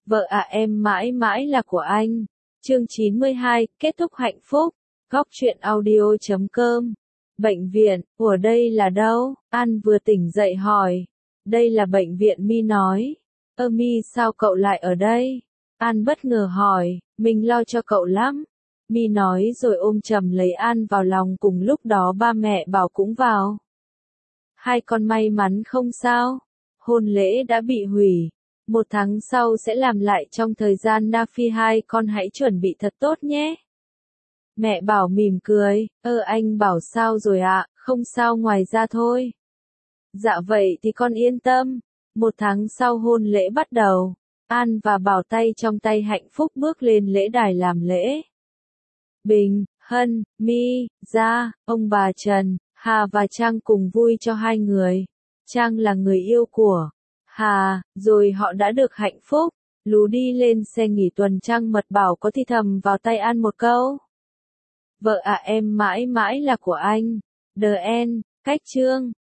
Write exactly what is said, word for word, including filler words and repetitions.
Vợ à em mãi mãi là của anh. Chương chín mươi hai, kết thúc hạnh phúc. Góc truyện audio chấm com. Bệnh viện, ủa đây là đâu? An vừa tỉnh dậy hỏi. Đây là bệnh viện, Mi nói. Ơ Mi sao cậu lại ở đây? An bất ngờ hỏi, mình lo cho cậu lắm. Mi nói rồi ôm chầm lấy An vào lòng, cùng lúc đó ba mẹ Bảo cũng vào. Hai con may mắn không sao? Hôn lễ đã bị hủy. Một tháng sau sẽ làm lại, trong thời gian Nafi hai con hãy chuẩn bị thật tốt nhé. Mẹ Bảo mỉm cười, ơ anh Bảo sao rồi ạ, không sao ngoài ra thôi. Dạ vậy thì con yên tâm. Một tháng sau hôn lễ bắt đầu. An và Bảo tay trong tay hạnh phúc bước lên lễ đài làm lễ. Bình, Hân, Mi, Gia, ông bà Trần, Hà và Trang cùng vui cho hai người. Trang là người yêu của Hà, rồi họ đã được hạnh phúc. Lú đi lên xe nghỉ tuần trăng mật, Bảo có thì thầm vào tay An một câu. Vợ à em mãi mãi là của anh. The end, cách chương.